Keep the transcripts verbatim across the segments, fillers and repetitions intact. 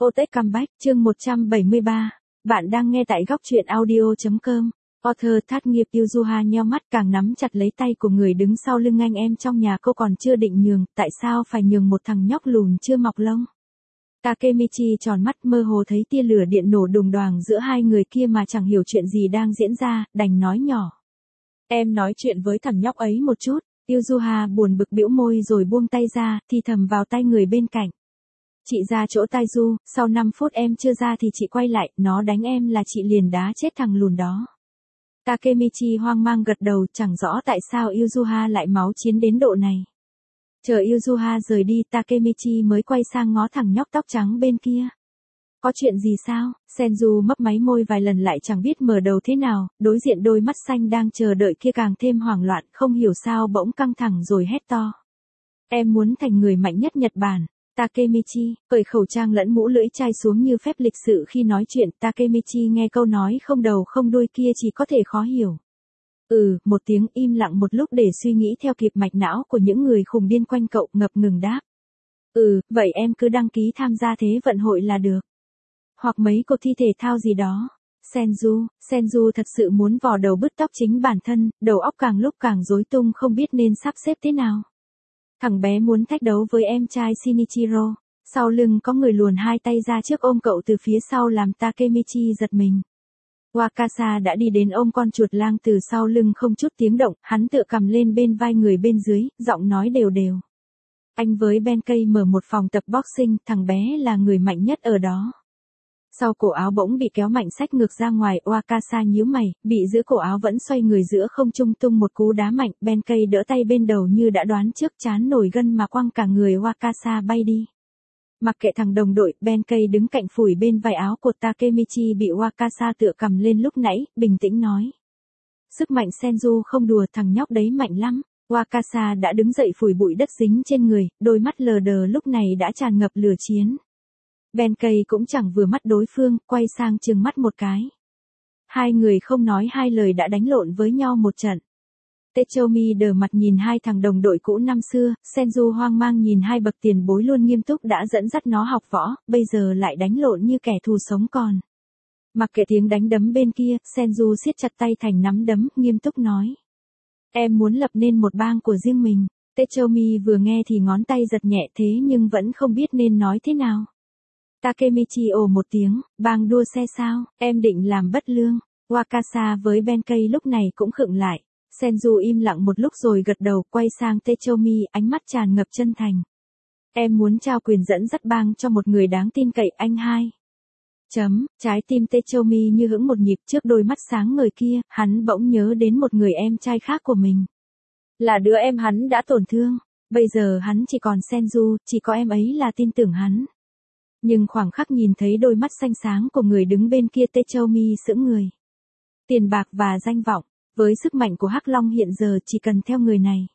Otech Comeback, chương một trăm bảy mươi ba. Bạn đang nghe tại góc truyện audio chấm com. Author thát nghiệp Yuzuha nheo mắt càng nắm chặt lấy tay của người đứng sau lưng anh em trong nhà cô còn chưa định nhường, tại sao phải nhường một thằng nhóc lùn chưa mọc lông. Takemichi tròn mắt mơ hồ thấy tia lửa điện nổ đùng đoàng giữa hai người kia mà chẳng hiểu chuyện gì đang diễn ra, đành nói nhỏ. Em nói chuyện với thằng nhóc ấy một chút. Yuzuha buồn bực bĩu môi rồi buông tay ra, thì thầm vào tay người bên cạnh. Chị ra chỗ Taiju, sau năm phút em chưa ra thì chị quay lại, nó đánh em là chị liền đá chết thằng lùn đó. Takemichi hoang mang gật đầu, chẳng rõ tại sao Yuzuha lại máu chiến đến độ này. Chờ Yuzuha rời đi, Takemichi mới quay sang ngó thằng nhóc tóc trắng bên kia. Có chuyện gì sao? Senju mấp máy môi vài lần lại chẳng biết mở đầu thế nào, đối diện đôi mắt xanh đang chờ đợi kia càng thêm hoảng loạn, không hiểu sao bỗng căng thẳng rồi hét to. Em muốn thành người mạnh nhất Nhật Bản. Takemichi, cởi khẩu trang lẫn mũ lưỡi chai xuống như phép lịch sự khi nói chuyện, Takemichi nghe câu nói không đầu không đuôi kia chỉ có thể khó hiểu. Ừ, một tiếng im lặng một lúc để suy nghĩ theo kịp mạch não của những người khùng điên quanh cậu ngập ngừng đáp. Ừ, vậy em cứ đăng ký tham gia thế vận hội là được. Hoặc mấy cuộc thi thể thao gì đó. Senju, Senju thật sự muốn vò đầu bứt tóc chính bản thân, đầu óc càng lúc càng rối tung không biết nên sắp xếp thế nào. Thằng bé muốn thách đấu với em trai Shinichiro. Sau lưng có người luồn hai tay ra trước ôm cậu từ phía sau làm Takemichi giật mình. Wakasa đã đi đến ôm con chuột lang từ sau lưng không chút tiếng động, hắn tựa cầm lên bên vai người bên dưới, giọng nói đều đều. Anh với Benkei mở một phòng tập boxing, thằng bé là người mạnh nhất ở đó. Sau cổ áo bỗng bị kéo mạnh xách ngược ra ngoài, Wakasa nhíu mày, bị giữ cổ áo vẫn xoay người giữa không trung tung một cú đá mạnh, Benkei đỡ tay bên đầu như đã đoán trước chán nổi gân mà quăng cả người Wakasa bay đi. Mặc kệ thằng đồng đội, Benkei đứng cạnh phủi bên vai áo của Takemichi bị Wakasa tựa cầm lên lúc nãy, bình tĩnh nói. Sức mạnh Senju không đùa, thằng nhóc đấy mạnh lắm. Wakasa đã đứng dậy phủi bụi đất dính trên người, đôi mắt lờ đờ lúc này đã tràn ngập lửa chiến. Benkei cũng chẳng vừa mắt đối phương, quay sang trừng mắt một cái. Hai người không nói hai lời đã đánh lộn với nhau một trận. Techomi đờ mặt nhìn hai thằng đồng đội cũ năm xưa, Senju hoang mang nhìn hai bậc tiền bối luôn nghiêm túc đã dẫn dắt nó học võ, bây giờ lại đánh lộn như kẻ thù sống còn. Mặc kệ tiếng đánh đấm bên kia, Senju siết chặt tay thành nắm đấm, nghiêm túc nói. Em muốn lập nên một bang của riêng mình. Techomi vừa nghe thì ngón tay giật nhẹ thế nhưng vẫn không biết nên nói thế nào. Takemichi ồ một tiếng, bang đua xe sao, em định làm bất lương. Wakasa với Benkei lúc này cũng khựng lại. Senju im lặng một lúc rồi gật đầu, quay sang Techomi, ánh mắt tràn ngập chân thành. Em muốn trao quyền dẫn dắt bang cho một người đáng tin cậy, anh hai. Chấm, trái tim Techomi như hững một nhịp trước đôi mắt sáng ngời kia, hắn bỗng nhớ đến một người em trai khác của mình. Là đứa em hắn đã tổn thương, bây giờ hắn chỉ còn Senju, chỉ có em ấy là tin tưởng hắn. Nhưng khoảng khắc nhìn thấy đôi mắt xanh sáng của người đứng bên kia, Techomi sững người. Tiền bạc và danh vọng, với sức mạnh của Hắc Long hiện giờ chỉ cần theo người này.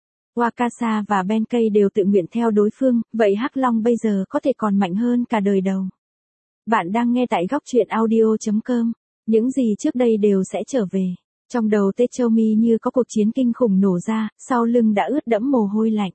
Wakasa và Benkei đều tự nguyện theo đối phương, vậy Hắc Long bây giờ có thể còn mạnh hơn cả đời đầu. Bạn đang nghe tại góc truyện audio chấm com, những gì trước đây đều sẽ trở về. Trong đầu Techomi như có cuộc chiến kinh khủng nổ ra, sau lưng đã ướt đẫm mồ hôi lạnh.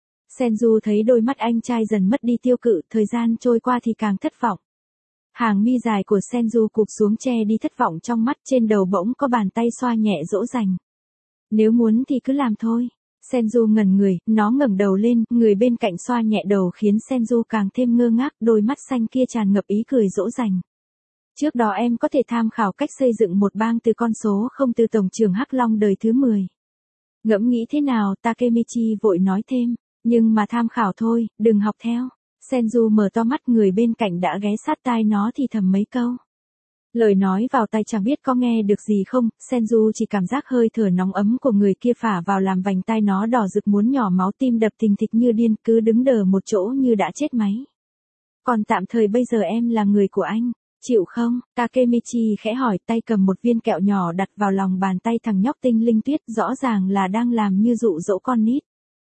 Senju thấy đôi mắt anh trai dần mất đi tiêu cự, thời gian trôi qua thì càng thất vọng. Hàng mi dài của Senju cụp xuống che đi thất vọng trong mắt, trên đầu bỗng có bàn tay xoa nhẹ dỗ dành. Nếu muốn thì cứ làm thôi. Senju ngẩn người, nó ngẩng đầu lên, người bên cạnh xoa nhẹ đầu khiến Senju càng thêm ngơ ngác, đôi mắt xanh kia tràn ngập ý cười dỗ dành. Trước đó em có thể tham khảo cách xây dựng một bang từ con số không từ tổng trưởng Hắc Long đời thứ mười. Ngẫm nghĩ thế nào, Takemichi vội nói thêm, nhưng mà tham khảo thôi, đừng học theo. Senju mở to mắt, người bên cạnh đã ghé sát tai nó thì thầm mấy câu. Lời nói vào tai chẳng biết có nghe được gì không, Senju chỉ cảm giác hơi thở nóng ấm của người kia phả vào làm vành tai nó đỏ rực muốn nhỏ máu, tim đập thình thịch như điên, cứ đứng đờ một chỗ như đã chết máy. Còn tạm thời bây giờ em là người của anh, chịu không? Takemichi khẽ hỏi, tay cầm một viên kẹo nhỏ đặt vào lòng bàn tay thằng nhóc tinh linh tuyết, rõ ràng là đang làm như dụ dỗ con nít.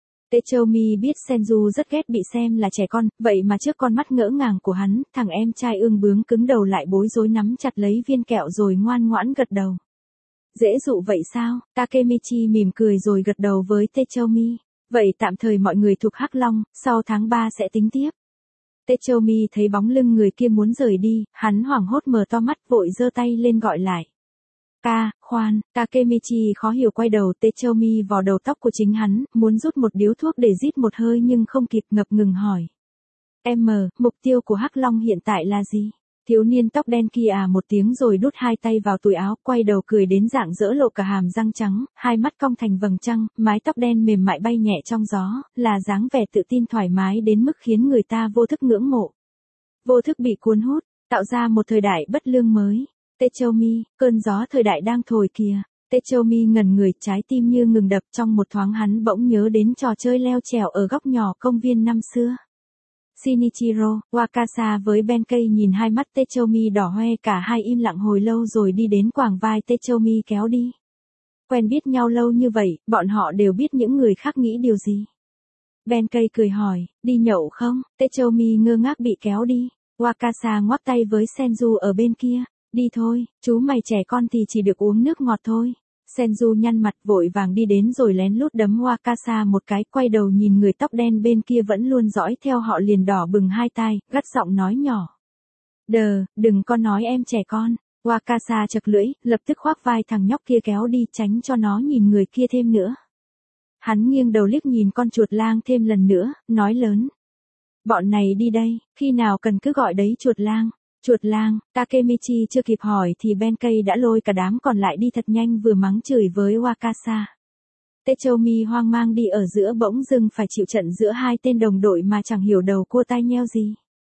Techomi biết Senju rất ghét bị xem là trẻ con, vậy mà trước con mắt ngỡ ngàng của hắn, thằng em trai ương bướng cứng đầu lại bối rối nắm chặt lấy viên kẹo rồi ngoan ngoãn gật đầu. Dễ dụ vậy sao? Takemichi mỉm cười rồi gật đầu với Techomi. Vậy tạm thời mọi người thuộc Hắc Long, sau tháng ba sẽ tính tiếp. Techomi thấy bóng lưng người kia muốn rời đi, hắn hoảng hốt mở to mắt vội giơ tay lên gọi lại. Ca, khoan, Takemichi khó hiểu quay đầu Techomi vào đầu tóc của chính hắn, muốn rút một điếu thuốc để rít một hơi nhưng không kịp ngập ngừng hỏi. Em, mục tiêu của Hắc Long hiện tại là gì? Thiếu niên tóc đen kia à một tiếng rồi đút hai tay vào túi áo, quay đầu cười đến rạng rỡ lộ cả hàm răng trắng, hai mắt cong thành vầng trăng, mái tóc đen mềm mại bay nhẹ trong gió, là dáng vẻ tự tin thoải mái đến mức khiến người ta vô thức ngưỡng mộ. Vô thức bị cuốn hút, tạo ra một thời đại bất lương mới. Techomi, cơn gió thời đại đang thổi kìa. Techomi ngẩn người, trái tim như ngừng đập, trong một thoáng hắn bỗng nhớ đến trò chơi leo trèo ở góc nhỏ công viên năm xưa. Shinichiro, Wakasa với Benkei nhìn hai mắt Techomi đỏ hoe, cả hai im lặng hồi lâu rồi đi đến quàng vai Techomi kéo đi. Quen biết nhau lâu như vậy, bọn họ đều biết những người khác nghĩ điều gì. Benkei cười hỏi, đi nhậu không? Techomi ngơ ngác bị kéo đi. Wakasa ngoắc tay với Senju ở bên kia. Đi thôi, chú mày trẻ con thì chỉ được uống nước ngọt thôi. Senju nhăn mặt vội vàng đi đến rồi lén lút đấm Wakasa một cái, quay đầu nhìn người tóc đen bên kia vẫn luôn dõi theo họ liền đỏ bừng hai tai, gắt giọng nói nhỏ. Đờ, đừng có nói em trẻ con. Wakasa chật lưỡi, lập tức khoác vai thằng nhóc kia kéo đi tránh cho nó nhìn người kia thêm nữa. Hắn nghiêng đầu liếc nhìn con chuột lang thêm lần nữa, nói lớn. Bọn này đi đây, khi nào cần cứ gọi đấy chuột lang. Chuột lang, Takemichi chưa kịp hỏi thì Benkei đã lôi cả đám còn lại đi thật nhanh vừa mắng chửi với Wakasa. Techomi hoang mang đi ở giữa bỗng dưng phải chịu trận giữa hai tên đồng đội mà chẳng hiểu đầu cua tai nheo gì.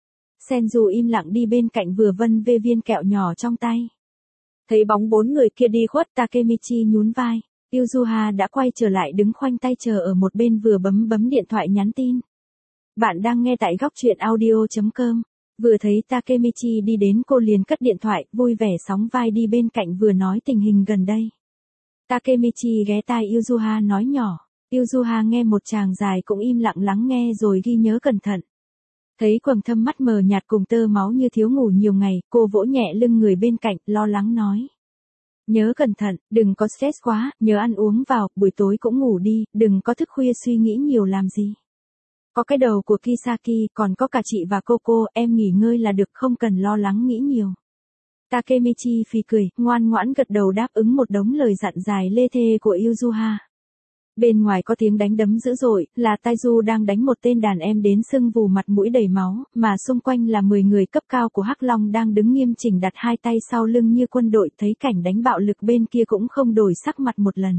Senju im lặng đi bên cạnh vừa vân vê viên kẹo nhỏ trong tay. Thấy bóng bốn người kia đi khuất Takemichi nhún vai. Yuzuha đã quay trở lại đứng khoanh tay chờ ở một bên vừa bấm bấm điện thoại nhắn tin. Bạn đang nghe tại góc truyện audio chấm com. Vừa thấy Takemichi đi đến cô liền cất điện thoại, vui vẻ sóng vai đi bên cạnh vừa nói tình hình gần đây. Takemichi ghé tai Yuzuha nói nhỏ. Yuzuha nghe một tràng dài cũng im lặng lắng nghe rồi ghi nhớ cẩn thận. Thấy quầng thâm mắt mờ nhạt cùng tơ máu như thiếu ngủ nhiều ngày, cô vỗ nhẹ lưng người bên cạnh, lo lắng nói. Nhớ cẩn thận, đừng có stress quá, nhớ ăn uống vào, buổi tối cũng ngủ đi, đừng có thức khuya suy nghĩ nhiều làm gì. Có cái đầu của Kisaki, còn có cả chị và Coco, em nghỉ ngơi là được, không cần lo lắng nghĩ nhiều. Takemichi phì cười, ngoan ngoãn gật đầu đáp ứng một đống lời dặn dài lê thê của Yuzuha. Bên ngoài có tiếng đánh đấm dữ dội, là Taiju đang đánh một tên đàn em đến sưng vù mặt mũi đầy máu, mà xung quanh là mười người cấp cao của Hắc Long đang đứng nghiêm chỉnh đặt hai tay sau lưng như quân đội, thấy cảnh đánh bạo lực bên kia cũng không đổi sắc mặt một lần.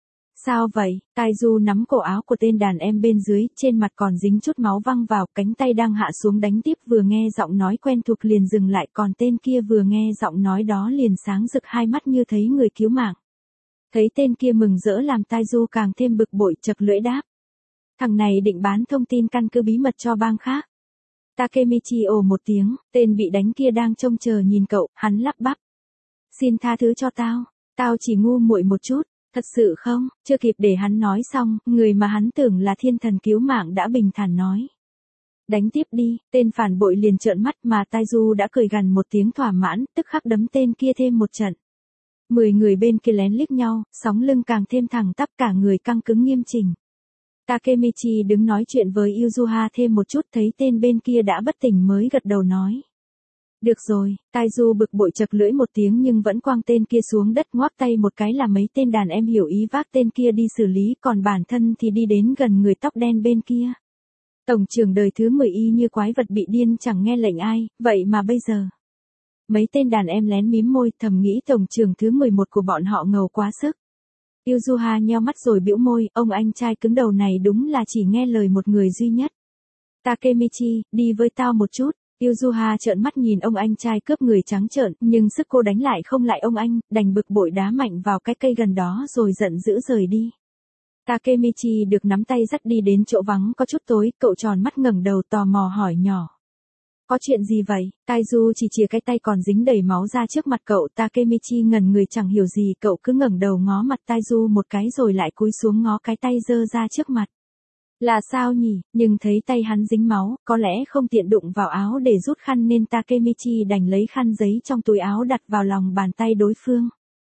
Sao vậy? Taiju nắm cổ áo của tên đàn em bên dưới, trên mặt còn dính chút máu văng vào, cánh tay đang hạ xuống đánh tiếp vừa nghe giọng nói quen thuộc liền dừng lại, còn tên kia vừa nghe giọng nói đó liền sáng rực hai mắt như thấy người cứu mạng. Thấy tên kia mừng rỡ làm Taiju càng thêm bực bội chật lưỡi đáp. Thằng này định bán thông tin căn cứ bí mật cho bang khác. Takemichi ồ một tiếng, tên bị đánh kia đang trông chờ nhìn cậu, hắn lắp bắp. Xin tha thứ cho tao, tao chỉ ngu muội một chút. Thật sự không? Chưa kịp để hắn nói xong, người mà hắn tưởng là thiên thần cứu mạng đã bình thản nói. Đánh tiếp đi, tên phản bội liền trợn mắt mà Taiju đã cười gằn một tiếng thỏa mãn, tức khắc đấm tên kia thêm một trận. Mười người bên kia lén liếc nhau, sóng lưng càng thêm thẳng tắp cả người căng cứng nghiêm chỉnh. Takemichi đứng nói chuyện với Yuzuha thêm một chút thấy tên bên kia đã bất tỉnh mới gật đầu nói. Được rồi, Taiju bực bội chật lưỡi một tiếng nhưng vẫn quăng tên kia xuống đất ngoác tay một cái là mấy tên đàn em hiểu ý vác tên kia đi xử lý còn bản thân thì đi đến gần người tóc đen bên kia. Tổng trưởng đời thứ mười y như quái vật bị điên chẳng nghe lệnh ai, vậy mà bây giờ. Mấy tên đàn em lén mím môi thầm nghĩ tổng trưởng thứ mười một của bọn họ ngầu quá sức. Yuzuha nheo mắt rồi bĩu môi, ông anh trai cứng đầu này đúng là chỉ nghe lời một người duy nhất. Takemichi, đi với tao một chút. Yuzuha trợn mắt nhìn ông anh trai cướp người trắng trợn, nhưng sức cô đánh lại không lại ông anh, đành bực bội đá mạnh vào cái cây gần đó rồi giận dữ rời đi. Takemichi được nắm tay dắt đi đến chỗ vắng có chút tối, cậu tròn mắt ngẩng đầu tò mò hỏi nhỏ. Có chuyện gì vậy? Taiju chỉ chìa cái tay còn dính đầy máu ra trước mặt cậu, Takemichi ngẩn người chẳng hiểu gì, cậu cứ ngẩng đầu ngó mặt Taiju một cái rồi lại cúi xuống ngó cái tay giơ ra trước mặt. Là sao nhỉ, nhưng thấy tay hắn dính máu, có lẽ không tiện đụng vào áo để rút khăn nên Takemichi đành lấy khăn giấy trong túi áo đặt vào lòng bàn tay đối phương.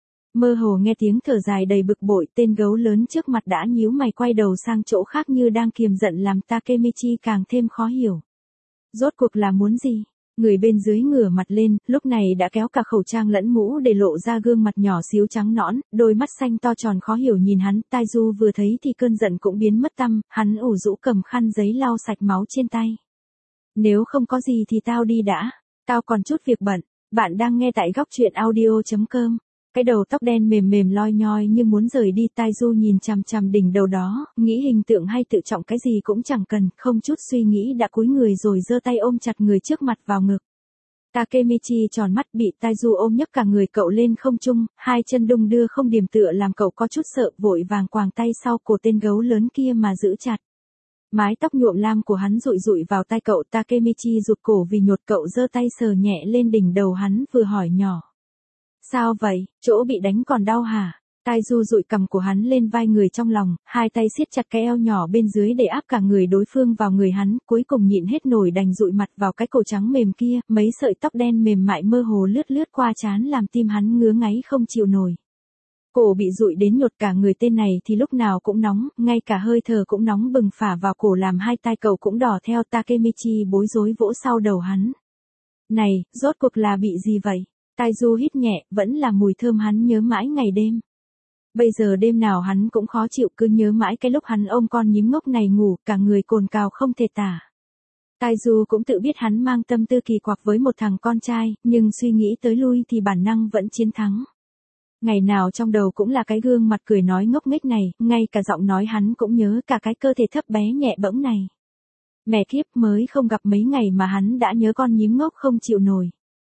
Mơ hồ nghe tiếng thở dài đầy bực bội, tên gấu lớn trước mặt đã nhíu mày quay đầu sang chỗ khác như đang kiềm giận làm Takemichi càng thêm khó hiểu. Rốt cuộc là muốn gì? Người bên dưới ngửa mặt lên, lúc này đã kéo cả khẩu trang lẫn mũ để lộ ra gương mặt nhỏ xíu trắng nõn, đôi mắt xanh to tròn khó hiểu nhìn hắn, Tai Du vừa thấy thì cơn giận cũng biến mất tăm, hắn ủ rũ cầm khăn giấy lau sạch máu trên tay. Nếu không có gì thì tao đi đã, tao còn chút việc bận, bạn đang nghe tại góc truyện audio chấm com. Cái đầu tóc đen mềm mềm loi nhoi như muốn rời đi, Tai Du nhìn chằm chằm đỉnh đầu đó, nghĩ hình tượng hay tự trọng cái gì cũng chẳng cần, không chút suy nghĩ đã cúi người rồi giơ tay ôm chặt người trước mặt vào ngực. Takemichi tròn mắt bị Tai Du ôm nhấc cả người cậu lên không trung, hai chân đung đưa không điềm tựa làm cậu có chút sợ, vội vàng quàng tay sau cổ tên gấu lớn kia mà giữ chặt. Mái tóc nhuộm lam của hắn rụi rụi vào tai cậu, Takemichi rụt cổ vì nhột, cậu giơ tay sờ nhẹ lên đỉnh đầu hắn vừa hỏi nhỏ. Sao vậy, chỗ bị đánh còn đau hả? Tai Du dụi cằm của hắn lên vai người trong lòng, hai tay siết chặt cái eo nhỏ bên dưới để áp cả người đối phương vào người hắn, cuối cùng nhịn hết nổi đành dụi mặt vào cái cổ trắng mềm kia, mấy sợi tóc đen mềm mại mơ hồ lướt lướt qua trán làm tim hắn ngứa ngáy không chịu nổi. Cổ bị dụi đến nhột, cả người tên này thì lúc nào cũng nóng, ngay cả hơi thở cũng nóng bừng phả vào cổ làm hai tai cậu cũng đỏ theo. Takemichi bối rối vỗ sau đầu hắn. Này, rốt cuộc là bị gì vậy? Tai Du hít nhẹ, vẫn là mùi thơm hắn nhớ mãi ngày đêm. Bây giờ đêm nào hắn cũng khó chịu, cứ nhớ mãi cái lúc hắn ôm con nhím ngốc này ngủ, cả người cồn cào không thể tả. Tai Du cũng tự biết hắn mang tâm tư kỳ quặc với một thằng con trai, nhưng suy nghĩ tới lui thì bản năng vẫn chiến thắng. Ngày nào trong đầu cũng là cái gương mặt cười nói ngốc nghếch này, ngay cả giọng nói hắn cũng nhớ, cả cái cơ thể thấp bé nhẹ bẫng này. Mẹ kiếp, mới không gặp mấy ngày mà hắn đã nhớ con nhím ngốc không chịu nổi.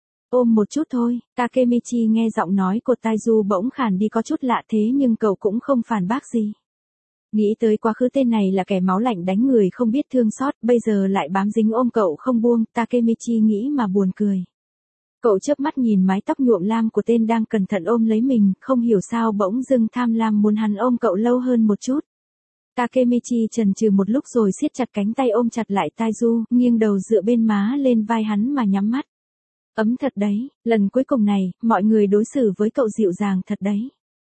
Ôm một chút thôi. Takemichi nghe giọng nói của Tai Du bỗng khàn đi có chút lạ, thế nhưng cậu cũng không phản bác gì. Nghĩ tới quá khứ tên này là kẻ máu lạnh đánh người không biết thương xót, bây giờ lại bám dính ôm cậu không buông, Takemichi nghĩ mà buồn cười. Cậu chớp mắt nhìn mái tóc nhuộm lam của tên đang cẩn thận ôm lấy mình, không hiểu sao bỗng dưng tham lam muốn hắn ôm cậu lâu hơn một chút. Takemichi chần chừ một lúc rồi siết chặt cánh tay ôm chặt lại Tai Du, nghiêng đầu dựa bên má lên vai hắn mà nhắm mắt. Ấm thật đấy, lần cuối cùng này, mọi người đối xử với cậu dịu dàng thật đấy.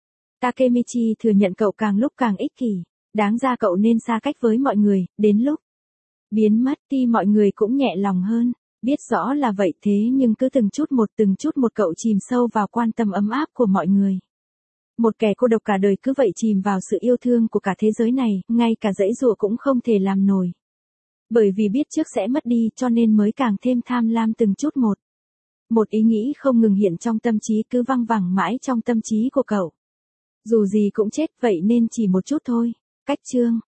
Takemichi thừa nhận cậu càng lúc càng ích kỷ, đáng ra cậu nên xa cách với mọi người, đến lúc biến mất thì mọi người cũng nhẹ lòng hơn. Biết rõ là vậy thế nhưng cứ từng chút một từng chút một cậu chìm sâu vào quan tâm ấm áp của mọi người. Một kẻ cô độc cả đời cứ vậy chìm vào sự yêu thương của cả thế giới này, ngay cả giãy giụa cũng không thể làm nổi. Bởi vì biết trước sẽ mất đi cho nên mới càng thêm tham lam từng chút một. Một ý nghĩ không ngừng hiện trong tâm trí cứ văng vẳng mãi trong tâm trí của cậu. Dù gì cũng chết vậy nên chỉ một chút thôi. Cách chương